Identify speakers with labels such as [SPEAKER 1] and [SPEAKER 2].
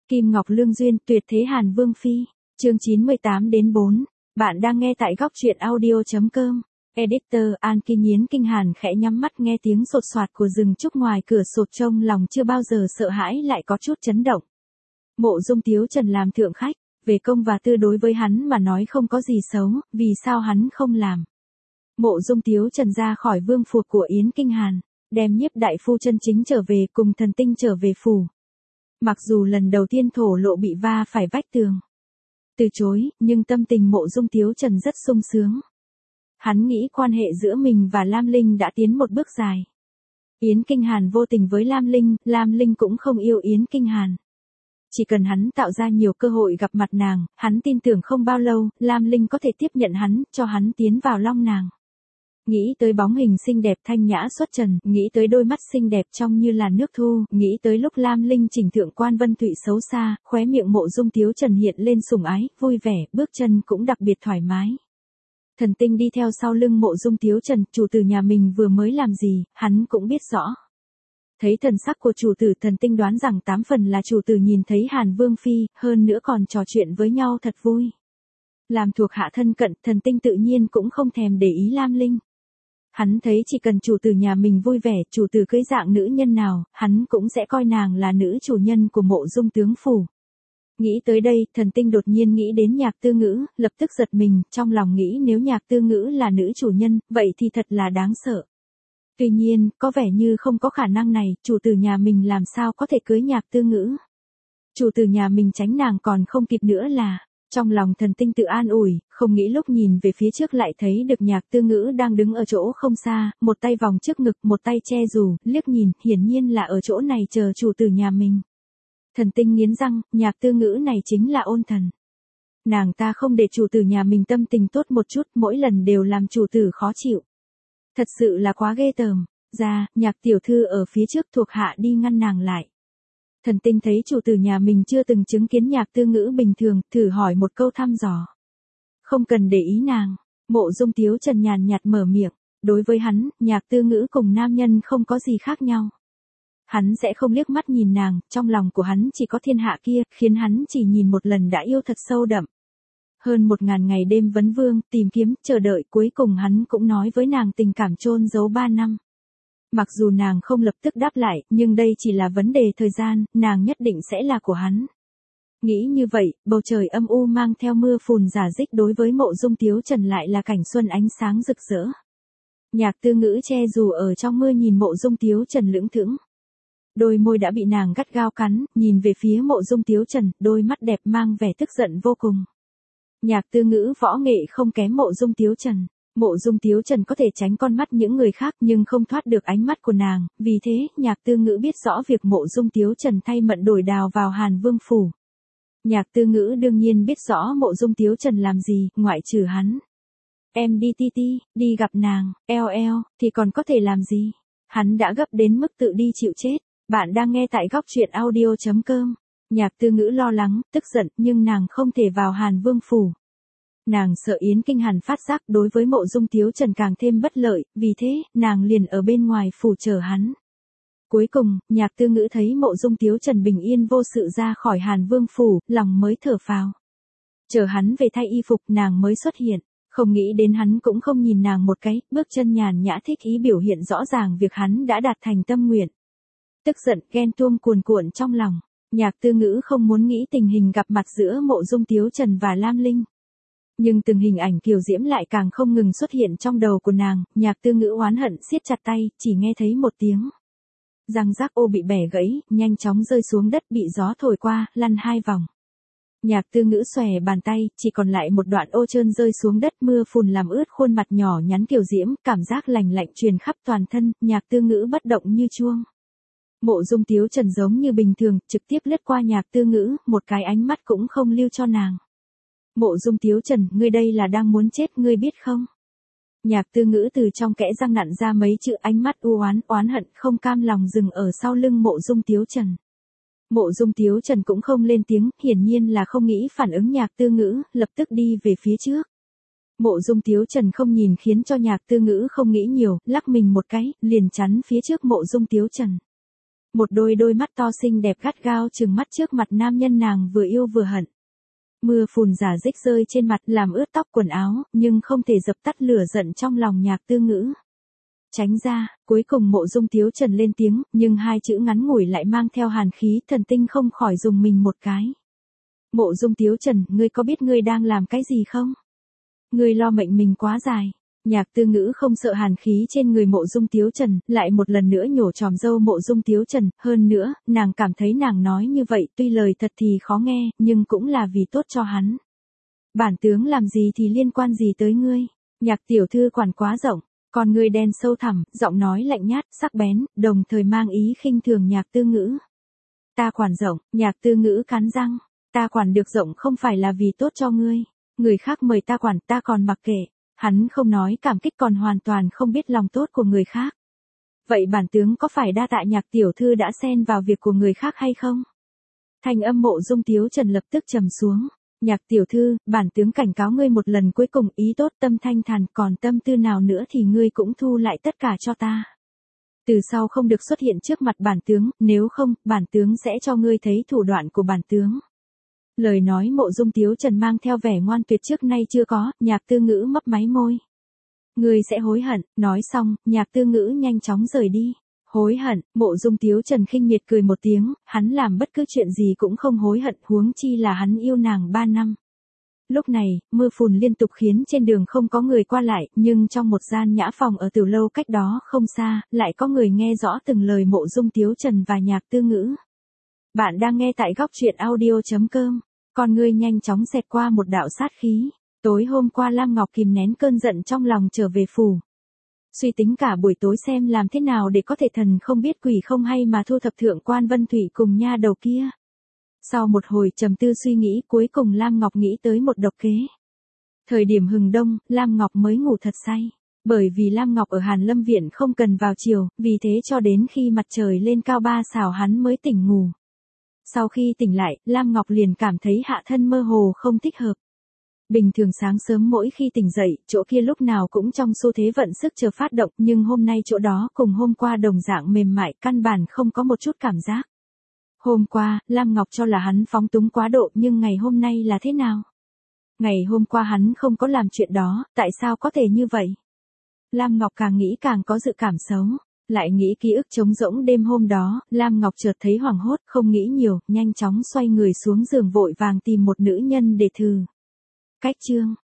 [SPEAKER 1] Kim Ngọc Lương Duyên, tuyệt thế Hàn Vương Phi, chương 98-4, bạn đang nghe tại góc truyện audio.com. Editor An Kinh Nghiến Kinh Hàn khẽ nhắm mắt nghe tiếng sột soạt của rừng trúc ngoài cửa sổ, trong lòng chưa bao giờ sợ hãi lại có chút chấn động. Mộ Dung Tiếu Trần làm thượng khách, về công và tư đối với hắn mà nói không có gì xấu, vì sao hắn không làm? Mộ Dung Tiếu Trần ra khỏi vương phủ của Yến Kinh Hàn, đem Nhiếp đại phu chân chính trở về cùng thần tinh trở về phủ. Mặc dù lần đầu tiên thổ lộ bị va phải vách tường, từ chối, nhưng tâm tình Mộ Dung Tiếu Trần rất sung sướng. Hắn nghĩ quan hệ giữa mình và Lam Linh đã tiến một bước dài. Yến Kinh Hàn vô tình với Lam Linh cũng không yêu Yến Kinh Hàn. Chỉ cần hắn tạo ra nhiều cơ hội gặp mặt nàng, hắn tin tưởng không bao lâu, Lam Linh có thể tiếp nhận hắn, cho hắn tiến vào long nàng. Nghĩ tới bóng hình xinh đẹp thanh nhã xuất trần, nghĩ tới đôi mắt xinh đẹp trong như là nước thu, nghĩ tới lúc Lam Linh chỉnh thượng quan Vân Thụy xấu xa, khóe miệng Mộ Dung Tiếu Trần hiện lên sủng ái, vui vẻ, bước chân cũng đặc biệt thoải mái. Thần tinh đi theo sau lưng Mộ Dung Tiếu Trần, chủ tử nhà mình vừa mới làm gì, hắn cũng biết rõ. Thấy thần sắc của chủ tử, thần tinh đoán rằng 8 phần là chủ tử nhìn thấy Hàn Vương Phi, hơn nữa còn trò chuyện với nhau thật vui. Làm thuộc hạ thân cận, thần tinh tự nhiên cũng không thèm để ý Lam Linh. Hắn thấy chỉ cần chủ tử nhà mình vui vẻ, chủ tử cưới dạng nữ nhân nào, hắn cũng sẽ coi nàng là nữ chủ nhân của Mộ Dung tướng phủ. Nghĩ tới đây, thần tinh đột nhiên nghĩ đến Nhạc Tư Ngữ, lập tức giật mình, trong lòng nghĩ nếu Nhạc Tư Ngữ là nữ chủ nhân, vậy thì thật là đáng sợ. Tuy nhiên, có vẻ như không có khả năng này, chủ tử nhà mình làm sao có thể cưới Nhạc Tư Ngữ. Chủ tử nhà mình tránh nàng còn không kịp nữa là. Trong lòng thần tinh tự an ủi, không nghĩ lúc nhìn về phía trước lại thấy được Nhạc Tư Ngữ đang đứng ở chỗ không xa, một tay vòng trước ngực, một tay che dù, liếc nhìn, hiển nhiên là ở chỗ này chờ chủ tử nhà mình. Thần tinh nghiến răng, Nhạc Tư Ngữ này chính là ôn thần. Nàng ta không để chủ tử nhà mình tâm tình tốt một chút, mỗi lần đều làm chủ tử khó chịu. Thật sự là quá ghê tởm. Ra, Nhạc tiểu thư ở phía trước, thuộc hạ đi ngăn nàng lại. Thần tinh thấy chủ tử nhà mình chưa từng chứng kiến Nhạc Tư Ngữ bình thường, thử hỏi một câu thăm dò. Không cần để ý nàng, Mộ Dung Tiếu Trần nhàn nhạt mở miệng, đối với hắn, Nhạc Tư Ngữ cùng nam nhân không có gì khác nhau. Hắn sẽ không liếc mắt nhìn nàng, trong lòng của hắn chỉ có thiên hạ kia, khiến hắn chỉ nhìn một lần đã yêu thật sâu đậm. Hơn 1000 ngày đêm vấn vương, tìm kiếm, chờ đợi, cuối cùng hắn cũng nói với nàng tình cảm chôn giấu 3 năm. Mặc dù nàng không lập tức đáp lại, nhưng đây chỉ là vấn đề thời gian, nàng nhất định sẽ là của hắn. Nghĩ như vậy, bầu trời âm u mang theo mưa phùn rả rích đối với Mộ Dung Tiếu Trần lại là cảnh xuân ánh sáng rực rỡ. Nhạc Tư Ngữ che dù ở trong mưa nhìn Mộ Dung Tiếu Trần lững thững. Đôi môi đã bị nàng gắt gao cắn, nhìn về phía Mộ Dung Tiếu Trần, đôi mắt đẹp mang vẻ tức giận vô cùng. Nhạc Tư Ngữ võ nghệ không kém Mộ Dung Tiếu Trần. Mộ Dung Tiếu Trần có thể tránh con mắt những người khác nhưng không thoát được ánh mắt của nàng, vì thế, Nhạc Tư Ngữ biết rõ việc Mộ Dung Tiếu Trần thay Mận Đổi Đào vào Hàn Vương phủ. Nhạc Tư Ngữ đương nhiên biết rõ Mộ Dung Tiếu Trần làm gì, ngoại trừ hắn. Em đi đi gặp nàng, thì còn có thể làm gì? Hắn đã gấp đến mức tự đi chịu chết. Bạn đang nghe tại góc truyện audio.com. Nhạc Tư Ngữ lo lắng, tức giận, nhưng nàng không thể vào Hàn Vương phủ. Nàng sợ Yến Kinh Hàn phát giác đối với Mộ Dung Tiếu Trần càng thêm bất lợi, vì thế, nàng liền ở bên ngoài phủ chờ hắn. Cuối cùng, Nhạc Tư Ngữ thấy Mộ Dung Tiếu Trần bình yên vô sự ra khỏi Hàn Vương phủ, lòng mới thở phào. Chờ hắn về thay y phục, nàng mới xuất hiện, không nghĩ đến hắn cũng không nhìn nàng một cái, bước chân nhàn nhã thích ý biểu hiện rõ ràng việc hắn đã đạt thành tâm nguyện. Tức giận, ghen tuông cuồn cuộn trong lòng, Nhạc Tư Ngữ không muốn nghĩ tình hình gặp mặt giữa Mộ Dung Tiếu Trần và Lam Linh. Nhưng từng hình ảnh kiều diễm lại càng không ngừng xuất hiện trong đầu của nàng, Nhạc Tư Ngữ oán hận siết chặt tay, chỉ nghe thấy một tiếng. Răng rác ô bị bẻ gãy, nhanh chóng rơi xuống đất bị gió thổi qua, lăn 2 vòng. Nhạc Tư Ngữ xòe bàn tay, chỉ còn lại một đoạn ô trơn rơi xuống đất, mưa phùn làm ướt khuôn mặt nhỏ nhắn kiều diễm, cảm giác lành lạnh truyền khắp toàn thân, Nhạc Tư Ngữ bất động như chuông. Mộ Dung Tiếu Trần giống như bình thường, trực tiếp lướt qua Nhạc Tư Ngữ, một cái ánh mắt cũng không lưu cho nàng. Mộ Dung Tiếu Trần, ngươi đây là đang muốn chết, ngươi biết không? Nhạc Tư Ngữ từ trong kẽ răng nặn ra mấy chữ, ánh mắt u oán hận không cam lòng dừng ở sau lưng Mộ Dung Tiếu Trần. Mộ Dung Tiếu Trần cũng không lên tiếng, hiển nhiên là không nghĩ phản ứng Nhạc Tư Ngữ, lập tức đi về phía trước. Mộ Dung Tiếu Trần không nhìn khiến cho Nhạc Tư Ngữ không nghĩ nhiều, lắc mình một cái, liền chắn phía trước Mộ Dung Tiếu Trần. Một đôi đôi mắt to xinh đẹp gắt gao trừng mắt trước mặt nam nhân nàng vừa yêu vừa hận. Mưa phùn rả rích rơi trên mặt làm ướt tóc quần áo, nhưng không thể dập tắt lửa giận trong lòng Nhạc Tư Ngữ. Tránh ra, cuối cùng Mộ Dung Tiếu Trần lên tiếng, nhưng hai chữ ngắn ngủi lại mang theo hàn khí, Thần Tinh không khỏi dùng mình một cái. Mộ Dung Tiếu Trần, ngươi có biết ngươi đang làm cái gì không? Ngươi lo mệnh mình quá dài. Nhạc Tư Ngữ không sợ hàn khí trên người Mộ Dung Tiếu Trần, lại một lần nữa nhổ tròm râu Mộ Dung Tiếu Trần, hơn nữa, nàng cảm thấy nàng nói như vậy tuy lời thật thì khó nghe, nhưng cũng là vì tốt cho hắn. Bản tướng làm gì thì liên quan gì tới ngươi? Nhạc tiểu thư quản quá rộng, con ngươi đen sâu thẳm, giọng nói lạnh nhát, sắc bén, đồng thời mang ý khinh thường Nhạc Tư Ngữ. Ta quản rộng, Nhạc Tư Ngữ cắn răng, ta quản được rộng không phải là vì tốt cho ngươi, người khác mời ta quản ta còn mặc kệ. Hắn không nói cảm kích còn hoàn toàn không biết lòng tốt của người khác. Vậy bản tướng có phải đa tạ Nhạc tiểu thư đã xen vào việc của người khác hay không? Thanh âm Mộ Dung Tiếu Trần lập tức trầm xuống. Nhạc tiểu thư, bản tướng cảnh cáo ngươi một lần cuối cùng, ý tốt tâm thanh thản, còn tâm tư nào nữa thì ngươi cũng thu lại tất cả cho ta. Từ sau không được xuất hiện trước mặt bản tướng, nếu không, bản tướng sẽ cho ngươi thấy thủ đoạn của bản tướng. Lời nói Mộ Dung Tiếu Trần mang theo vẻ ngoan tuyệt trước nay chưa có, Nhạc Tư Ngữ mấp máy môi. Ngươi sẽ hối hận, nói xong, Nhạc Tư Ngữ nhanh chóng rời đi. Hối hận, Mộ Dung Tiếu Trần khinh miệt cười một tiếng, hắn làm bất cứ chuyện gì cũng không hối hận, huống chi là hắn yêu nàng 3 năm. Lúc này, mưa phùn liên tục khiến trên đường không có người qua lại, nhưng trong một gian nhã phòng ở tiểu lâu cách đó không xa, lại có người nghe rõ từng lời Mộ Dung Tiếu Trần và Nhạc Tư Ngữ. Bạn đang nghe tại góc truyện audio.com. Con ngươi nhanh chóng xẹt qua một đạo sát khí. Tối hôm qua Lam Ngọc kìm nén cơn giận trong lòng trở về phủ. Suy tính cả buổi tối xem làm thế nào để có thể thần không biết quỷ không hay mà thu thập Thượng quan Vân Thủy cùng nha đầu kia. Sau một hồi trầm tư suy nghĩ, cuối cùng Lam Ngọc nghĩ tới một độc kế. Thời điểm hừng đông, Lam Ngọc mới ngủ thật say. Bởi vì Lam Ngọc ở Hàn Lâm Viện không cần vào chiều, vì thế cho đến khi mặt trời lên cao 3 xảo hắn mới tỉnh ngủ. Sau khi tỉnh lại, Lam Ngọc liền cảm thấy hạ thân mơ hồ không thích hợp. Bình thường sáng sớm mỗi khi tỉnh dậy, chỗ kia lúc nào cũng trong xu thế vận sức chờ phát động, nhưng hôm nay chỗ đó cùng hôm qua đồng dạng mềm mại, căn bản không có một chút cảm giác. Hôm qua, Lam Ngọc cho là hắn phóng túng quá độ, nhưng ngày hôm nay là thế nào? Ngày hôm qua hắn không có làm chuyện đó, tại sao có thể như vậy? Lam Ngọc càng nghĩ càng có dự cảm xấu. Lại nghĩ ký ức trống rỗng đêm hôm đó, Lam Ngọc chợt thấy hoảng hốt, không nghĩ nhiều, nhanh chóng xoay người xuống giường vội vàng tìm một nữ nhân để thử. Cách chương